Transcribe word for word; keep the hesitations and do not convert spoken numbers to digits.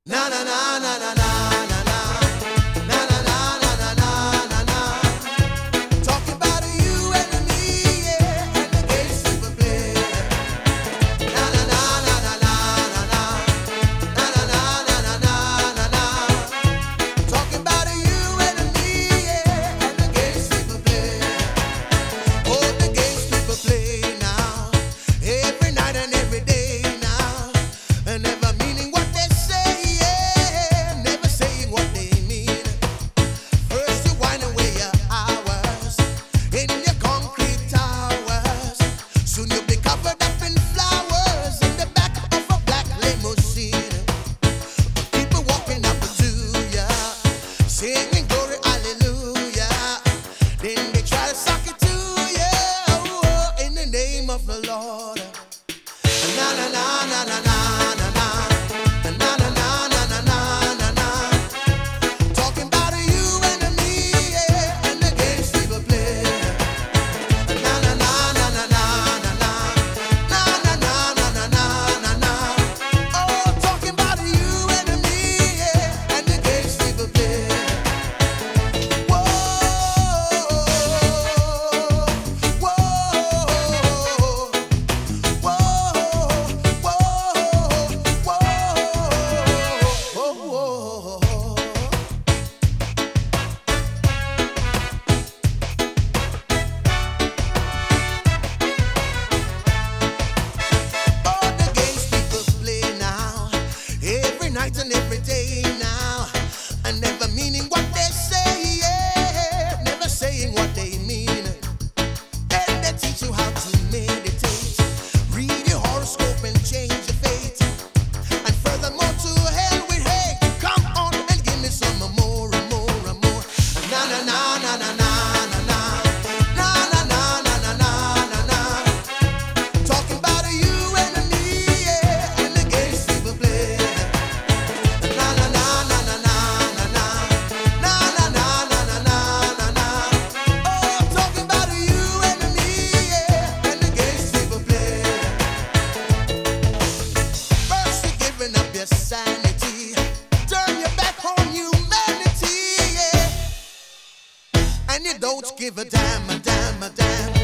Na na na na na na na na na na na na na na na. Talking about you and me, yeah, and the games we will play. Na na na na na na na na na na na na na na. Talking about you and me, yeah, and the games we will play. Oh, the games we will play now, every night and every day now, and never meaning what they say. Singing glory, hallelujah. Then they try to suck it to you, oh, in the name of the Lord. Na na na na na na na na na na na na na na na. Talking about you and me, yeah, and the games we will play. Na na na na na na na na na na na na na na na. Oh, talking about you and me, yeah, and the games we will play. Night and every day now, and never meaning what they say, yeah, never saying what they mean. Then they teach you how to meditate, read your horoscope and change your fate, and furthermore to hell with hate. Come on and give me some more and more and more. Na na na na na na na na na na na na na na na. Talking about you and me, yeah, and the games we will play. Sanity, turn your back on humanity, yeah. And you don't give a damn, a damn, a damn.